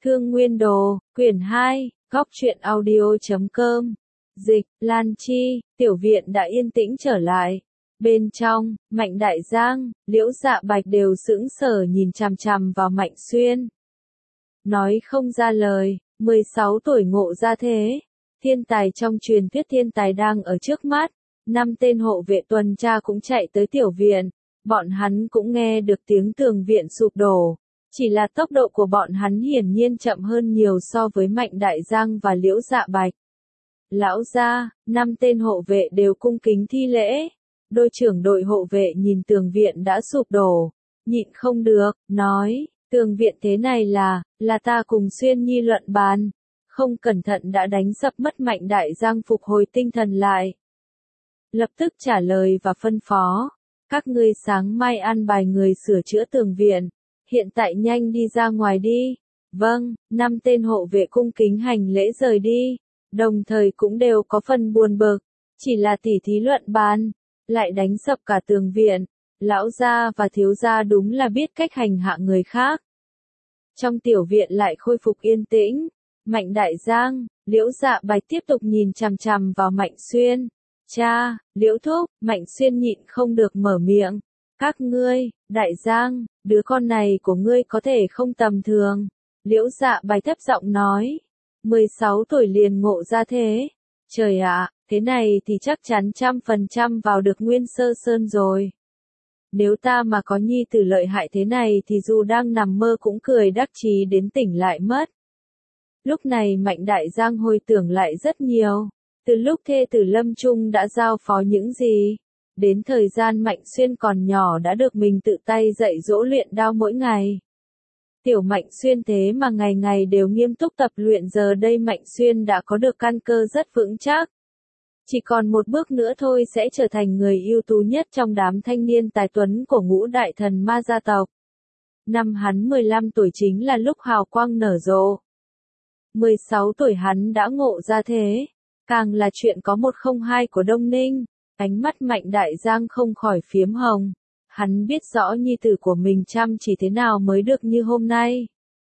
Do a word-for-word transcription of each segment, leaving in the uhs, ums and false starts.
Thương Nguyên Đồ, quyển hai, góc truyện audio chấm com. Dịch, Lan Chi, tiểu viện đã yên tĩnh trở lại. Bên trong, Mạnh Đại Giang, Liễu Dạ Bạch đều sững sờ nhìn chằm chằm vào Mạnh Xuyên. Nói không ra lời, mười sáu tuổi ngộ ra thế. Thiên tài trong truyền thuyết thiên tài đang ở trước mắt. Năm tên hộ vệ tuần tra cũng chạy tới tiểu viện. Bọn hắn cũng nghe được tiếng tường viện sụp đổ. Chỉ là tốc độ của bọn hắn hiển nhiên chậm hơn nhiều so với Mạnh Đại Giang và Liễu Dạ Bạch. Lão gia, năm tên hộ vệ đều cung kính thi lễ. Đội trưởng đội hộ vệ nhìn tường viện đã sụp đổ, nhịn không được, nói, tường viện thế này là, là ta cùng Xuyên Nhi luận bàn, không cẩn thận đã đánh sập mất. Mạnh Đại Giang phục hồi tinh thần lại. Lập tức trả lời và phân phó, các ngươi sáng mai an bài người sửa chữa tường viện, hiện tại nhanh đi ra ngoài đi. Vâng, năm tên hộ vệ cung kính hành lễ rời đi, đồng thời cũng đều có phần buồn bực, chỉ là tỉ thí luận bàn, lại đánh sập cả tường viện, lão gia và thiếu gia đúng là biết cách hành hạ người khác. Trong tiểu viện lại khôi phục yên tĩnh, Mạnh Đại Giang, Liễu Dạ Bạch tiếp tục nhìn chằm chằm vào Mạnh Xuyên. Cha, Liễu thúc, Mạnh Xuyên nhịn không được mở miệng. Các ngươi, Đại Giang, đứa con này của ngươi có thể không tầm thường. Liễu Dạ Bạch thấp giọng nói. mười sáu tuổi liền ngộ ra thế. Trời ạ, thế này thì chắc chắn trăm phần trăm vào được Nguyên Sơ Sơn rồi. Nếu ta mà có nhi tử lợi hại thế này thì dù đang nằm mơ cũng cười đắc chí đến tỉnh lại mất. Lúc này Mạnh Đại Giang hồi tưởng lại rất nhiều. Từ lúc thê tử Lâm Trung đã giao phó những gì, đến thời gian Mạnh Xuyên còn nhỏ đã được mình tự tay dạy dỗ luyện đao mỗi ngày. Tiểu Mạnh Xuyên thế mà ngày ngày đều nghiêm túc tập luyện, giờ đây Mạnh Xuyên đã có được căn cơ rất vững chắc. Chỉ còn một bước nữa thôi sẽ trở thành người ưu tú nhất trong đám thanh niên tài tuấn của ngũ đại thần ma gia tộc. Năm hắn mười lăm tuổi chính là lúc hào quang nở rộ. mười sáu tuổi hắn đã ngộ ra thế. Càng là chuyện có một không hai của Đông Ninh, ánh mắt Mạnh Đại Giang không khỏi phiếm hồng. Hắn biết rõ nhi tử của mình chăm chỉ thế nào mới được như hôm nay.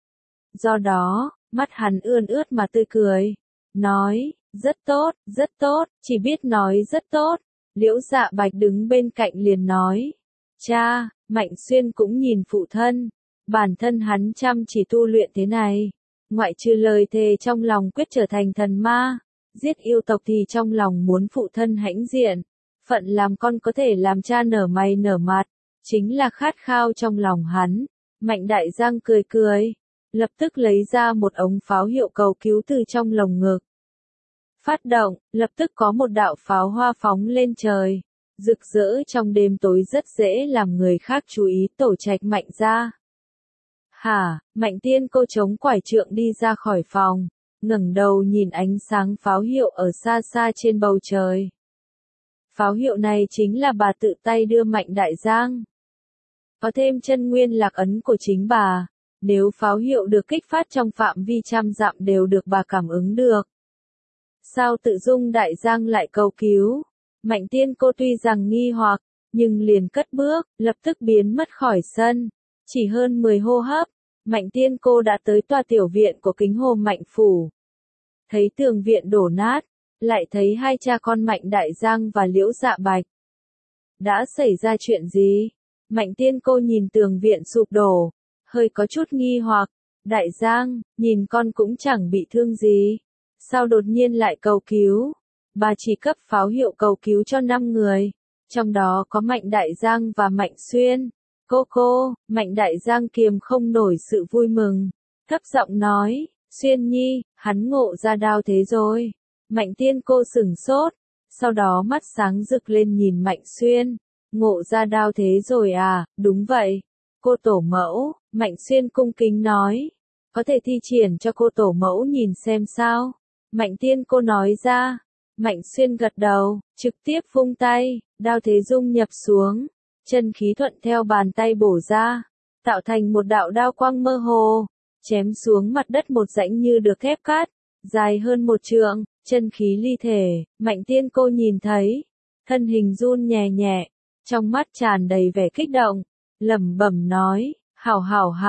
Do đó, mắt hắn ươn ướt mà tươi cười. Nói, rất tốt, rất tốt, chỉ biết nói rất tốt. Liễu Dạ Bạch đứng bên cạnh liền nói. Cha, Mạnh Xuyên cũng nhìn phụ thân. Bản thân hắn chăm chỉ tu luyện thế này. Ngoại trừ lời thề trong lòng quyết trở thành thần ma. Giết yêu tộc thì trong lòng muốn phụ thân hãnh diện. Phận làm con có thể làm cha nở mày nở mặt. Chính là khát khao trong lòng hắn. Mạnh Đại Giang cười cười. Lập tức lấy ra một ống pháo hiệu cầu cứu từ trong lồng ngực. Phát động, lập tức có một đạo pháo hoa phóng lên trời. Rực rỡ trong đêm tối rất dễ làm người khác chú ý. Tổ trạch Mạnh ra. Hả, Mạnh Tiên cô chống quải trượng đi ra khỏi phòng. Ngẩng đầu nhìn ánh sáng pháo hiệu ở xa xa trên bầu trời. Pháo hiệu này chính là bà tự tay đưa Mạnh Đại Giang. Có thêm chân nguyên lạc ấn của chính bà. Nếu pháo hiệu được kích phát trong phạm vi trăm dặm đều được bà cảm ứng được. Sao tự dung Đại Giang lại cầu cứu? Mạnh Tiên cô tuy rằng nghi hoặc, nhưng liền cất bước, lập tức biến mất khỏi sân. Chỉ hơn mười hô hấp, Mạnh Tiên cô đã tới tòa tiểu viện của Kính Hồ Mạnh Phủ. Thấy tường viện đổ nát, lại thấy hai cha con Mạnh Đại Giang và Liễu Dạ Bạch. Đã xảy ra chuyện gì? Mạnh Tiên cô nhìn tường viện sụp đổ, hơi có chút nghi hoặc. Đại Giang, nhìn con cũng chẳng bị thương gì. Sao đột nhiên lại cầu cứu? Bà chỉ cấp pháo hiệu cầu cứu cho năm người. Trong đó có Mạnh Đại Giang và Mạnh Xuyên. Cô cô, Mạnh Đại Giang kiềm không nổi sự vui mừng. Thấp giọng nói, Xuyên Nhi, hắn ngộ ra đao thế rồi. Mạnh Tiên cô sửng sốt. Sau đó mắt sáng rực lên nhìn Mạnh Xuyên. Ngộ ra đao thế rồi à, đúng vậy. Cô tổ mẫu, Mạnh Xuyên cung kính nói. Có thể thi triển cho cô tổ mẫu nhìn xem sao. Mạnh Tiên cô nói ra. Mạnh Xuyên gật đầu, trực tiếp vung tay, đao thế dung nhập xuống. Chân khí thuận theo bàn tay bổ ra, tạo thành một đạo đao quang mơ hồ, chém xuống mặt đất một rãnh như được thép cắt, dài hơn một trượng, chân khí ly thể. Mạnh Tiên cô nhìn thấy, thân hình run nhẹ nhẹ, trong mắt tràn đầy vẻ kích động, lẩm bẩm nói, hảo hảo hảo,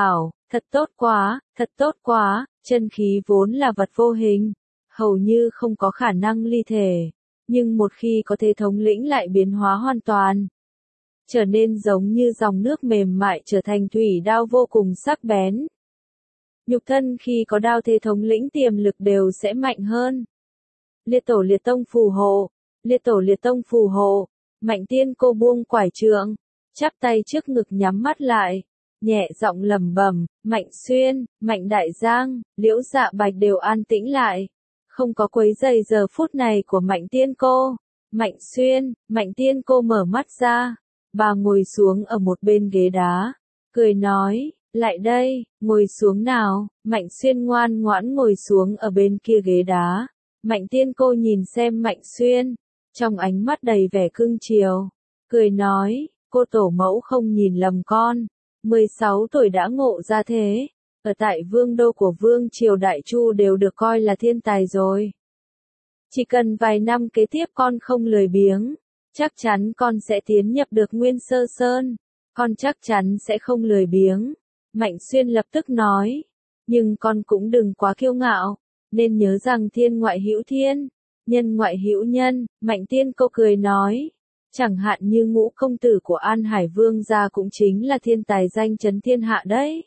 Thật tốt quá, thật tốt quá, chân khí vốn là vật vô hình, hầu như không có khả năng ly thể, nhưng một khi có thể thống lĩnh lại biến hóa hoàn toàn, trở nên giống như dòng nước mềm mại trở thành thủy đao vô cùng sắc bén. Nhục thân khi có đao thế thống lĩnh tiềm lực đều sẽ mạnh hơn. Liệt tổ liệt tông phù hộ, liệt tổ liệt tông phù hộ, Mạnh Tiên Cô buông quải trượng, chắp tay trước ngực nhắm mắt lại, nhẹ giọng lẩm bẩm, Mạnh Xuyên, Mạnh Đại Giang, Liễu Dạ Bạch đều an tĩnh lại, không có quấy rầy giờ phút này của Mạnh Tiên Cô. Mạnh Xuyên, Mạnh Tiên Cô mở mắt ra, bà ngồi xuống ở một bên ghế đá, cười nói, lại đây, ngồi xuống nào. Mạnh Xuyên ngoan ngoãn ngồi xuống ở bên kia ghế đá. Mạnh Tiên Cô nhìn xem Mạnh Xuyên, trong ánh mắt đầy vẻ cưng chiều, cười nói, cô tổ mẫu không nhìn lầm con, mười sáu tuổi đã ngộ ra thế, ở tại vương đô của vương triều Đại Chu đều được coi là thiên tài rồi. Chỉ cần vài năm kế tiếp con không lười biếng, chắc chắn con sẽ tiến nhập được Nguyên Sơ Sơn, con chắc chắn sẽ không lười biếng. Mạnh Xuyên lập tức nói, nhưng con cũng đừng quá kiêu ngạo, nên nhớ rằng thiên ngoại hữu thiên, nhân ngoại hữu nhân. Mạnh Tiên Cô cười nói, chẳng hạn như Ngũ công tử của An Hải Vương gia cũng chính là thiên tài danh chấn thiên hạ đấy.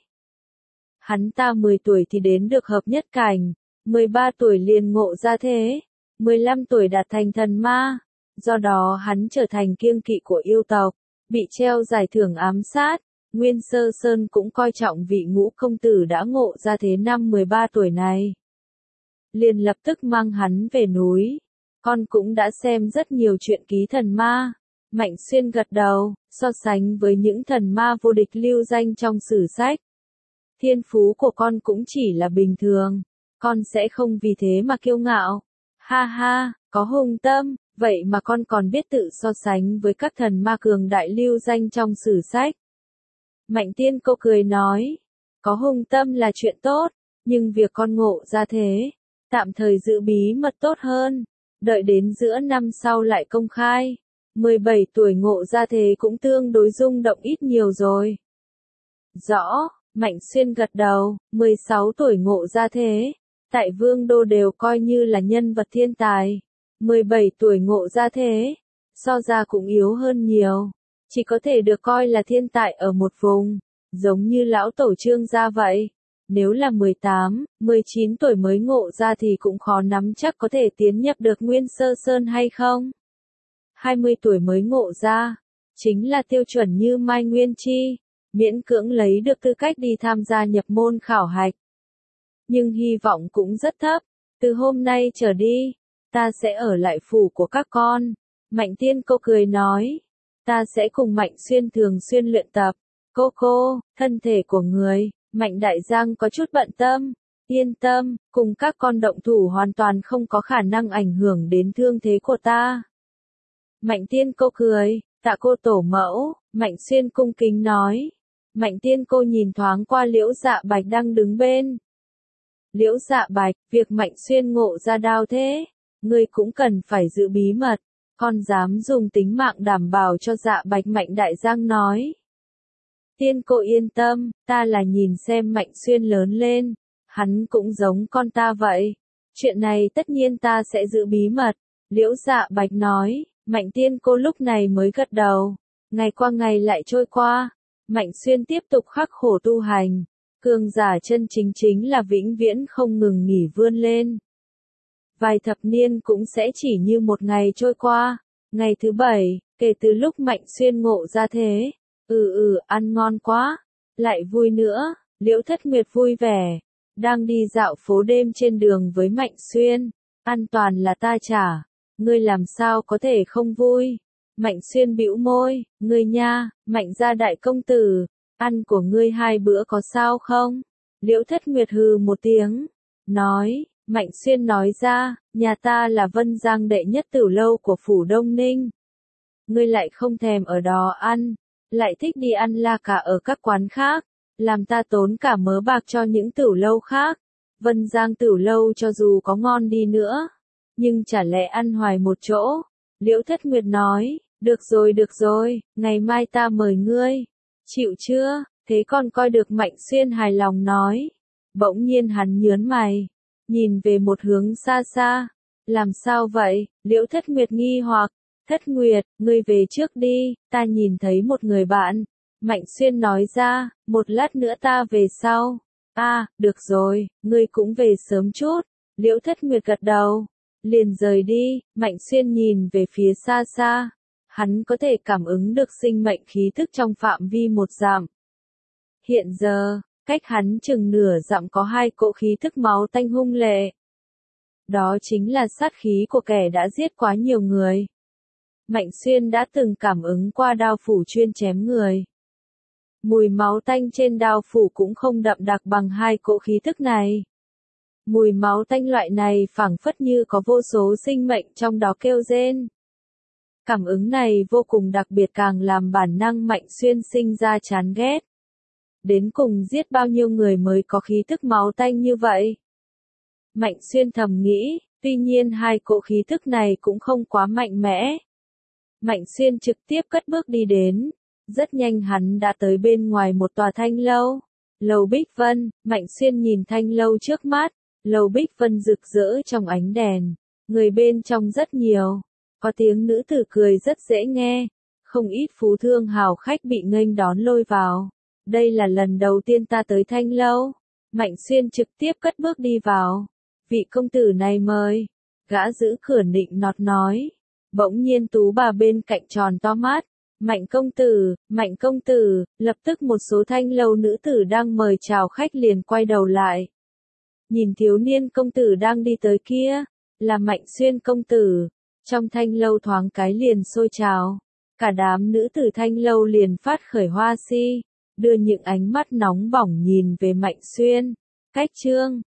Hắn ta mười tuổi thì đến được hợp nhất cảnh, mười ba tuổi liền ngộ ra thế, mười lăm tuổi đạt thành thần ma, do đó hắn trở thành kiêng kỵ của yêu tộc, bị treo giải thưởng ám sát. Nguyên Sơ Sơn cũng coi trọng vị Ngũ công tử đã ngộ ra thế năm mười ba tuổi này, liền lập tức mang hắn về núi. Con cũng đã xem rất nhiều truyện ký thần ma. Mạnh Xuyên gật đầu, so sánh với những thần ma vô địch lưu danh trong sử sách, thiên phú của con cũng chỉ là bình thường, con sẽ không vì thế mà kiêu ngạo. Ha ha, có hùng tâm, vậy mà con còn biết tự so sánh với các thần ma cường đại lưu danh trong sử sách. Mạnh Tiên Cô cười nói, có hùng tâm là chuyện tốt, nhưng việc con ngộ ra thế, tạm thời giữ bí mật tốt hơn, đợi đến giữa năm sau lại công khai. mười bảy tuổi ngộ ra thế cũng tương đối rung động ít nhiều rồi. Rõ, Mạnh Xuyên gật đầu, mười sáu tuổi ngộ ra thế, tại vương đô đều coi như là nhân vật thiên tài, mười bảy tuổi ngộ ra thế, so ra cũng yếu hơn nhiều, chỉ có thể được coi là thiên tài ở một vùng, giống như lão tổ Trương gia vậy. Nếu là mười tám, mười chín tuổi mới ngộ ra thì cũng khó nắm chắc có thể tiến nhập được Nguyên Sơ Sơn hay không. hai mươi tuổi mới ngộ ra, chính là tiêu chuẩn như Mai Nguyên Chi, miễn cưỡng lấy được tư cách đi tham gia nhập môn khảo hạch. Nhưng hy vọng cũng rất thấp, từ hôm nay trở đi, ta sẽ ở lại phủ của các con. Mạnh Tiên Cô cười nói, ta sẽ cùng Mạnh Xuyên thường xuyên luyện tập. Cô cô, thân thể của người. Mạnh Đại Giang có chút bận tâm, yên tâm, cùng các con động thủ hoàn toàn không có khả năng ảnh hưởng đến thương thế của ta. Mạnh Tiên Cô cười, tạ cô tổ mẫu. Mạnh Xuyên cung kính nói. Mạnh Tiên Cô nhìn thoáng qua Liễu Dạ Bạch đang đứng bên. Liễu Dạ Bạch, việc Mạnh Xuyên ngộ ra đao thế, ngươi cũng cần phải giữ bí mật, con dám dùng tính mạng đảm bảo cho Dạ Bạch. Mạnh Đại Giang nói. Tiên Cô yên tâm, ta là nhìn xem Mạnh Xuyên lớn lên, hắn cũng giống con ta vậy. Chuyện này tất nhiên ta sẽ giữ bí mật. Liễu Dạ Bạch nói. Mạnh Tiên Cô lúc này mới gật đầu. Ngày qua ngày lại trôi qua, Mạnh Xuyên tiếp tục khắc khổ tu hành. Cường giả chân chính chính là vĩnh viễn không ngừng nghỉ vươn lên. Vài thập niên cũng sẽ chỉ như một ngày trôi qua. Ngày thứ bảy, kể từ lúc Mạnh Xuyên ngộ ra thế. Ừ ừ, ăn ngon quá. Lại vui nữa. Liễu Thất Nguyệt vui vẻ, đang đi dạo phố đêm trên đường với Mạnh Xuyên. An toàn là ta trả, ngươi làm sao có thể không vui. Mạnh Xuyên bĩu môi, ngươi nha, Mạnh gia đại công tử, ăn của ngươi hai bữa có sao không? Liễu Thất Nguyệt hừ một tiếng, nói. Mạnh Xuyên nói ra, nhà ta là Vân Giang đệ nhất tử lâu của phủ Đông Ninh. Ngươi lại không thèm ở đó ăn, lại thích đi ăn la cả ở các quán khác, làm ta tốn cả mớ bạc cho những tửu lâu khác. Vân Giang tửu lâu cho dù có ngon đi nữa, nhưng chả lẽ ăn hoài một chỗ. Liễu Thất Nguyệt nói, được rồi được rồi, ngày mai ta mời ngươi. Chịu chưa? Thế còn coi được Mạnh Xuyên hài lòng nói. Bỗng nhiên hắn nhớn mày, nhìn về một hướng xa xa. Làm sao vậy? Liễu Thất Nguyệt nghi hoặc. Thất Nguyệt, ngươi về trước đi, ta nhìn thấy một người bạn. Mạnh Xuyên nói ra, một lát nữa ta về sau. À, được rồi, ngươi cũng về sớm chút. Liễu Thất Nguyệt gật đầu, liền rời đi. Mạnh Xuyên nhìn về phía xa xa. Hắn có thể cảm ứng được sinh mệnh khí thức trong phạm vi một dặm. Hiện giờ, cách hắn chừng nửa dặm có hai cỗ khí thức máu tanh hung lệ. Đó chính là sát khí của kẻ đã giết quá nhiều người. Mạnh Xuyên đã từng cảm ứng qua đao phủ chuyên chém người. Mùi máu tanh trên đao phủ cũng không đậm đặc bằng hai cỗ khí thức này. Mùi máu tanh loại này phảng phất như có vô số sinh mệnh trong đó kêu rên. Cảm ứng này vô cùng đặc biệt càng làm bản năng Mạnh Xuyên sinh ra chán ghét. Đến cùng giết bao nhiêu người mới có khí thức máu tanh như vậy? Mạnh Xuyên thầm nghĩ, tuy nhiên hai cỗ khí thức này cũng không quá mạnh mẽ. Mạnh Xuyên trực tiếp cất bước đi đến. Rất nhanh hắn đã tới bên ngoài một tòa thanh lâu. Lầu Bích Vân, Mạnh Xuyên nhìn thanh lâu trước mắt. Lầu Bích Vân rực rỡ trong ánh đèn. Người bên trong rất nhiều. Có tiếng nữ tử cười rất dễ nghe. Không ít phú thương hào khách bị nghênh đón lôi vào. Đây là lần đầu tiên ta tới thanh lâu. Mạnh Xuyên trực tiếp cất bước đi vào. Vị công tử này mời. Gã giữ cửa nịnh nọt nói. Bỗng nhiên tú bà bên cạnh tròn to mắt. Mạnh công tử, Mạnh công tử, lập tức một số thanh lâu nữ tử đang mời chào khách liền quay đầu lại. Nhìn thiếu niên công tử đang đi tới kia, là Mạnh Xuyên công tử. Trong thanh lâu thoáng cái liền sôi trào. Cả đám nữ tử thanh lâu liền phát khởi hoa si, đưa những ánh mắt nóng bỏng nhìn về Mạnh Xuyên. Cách chương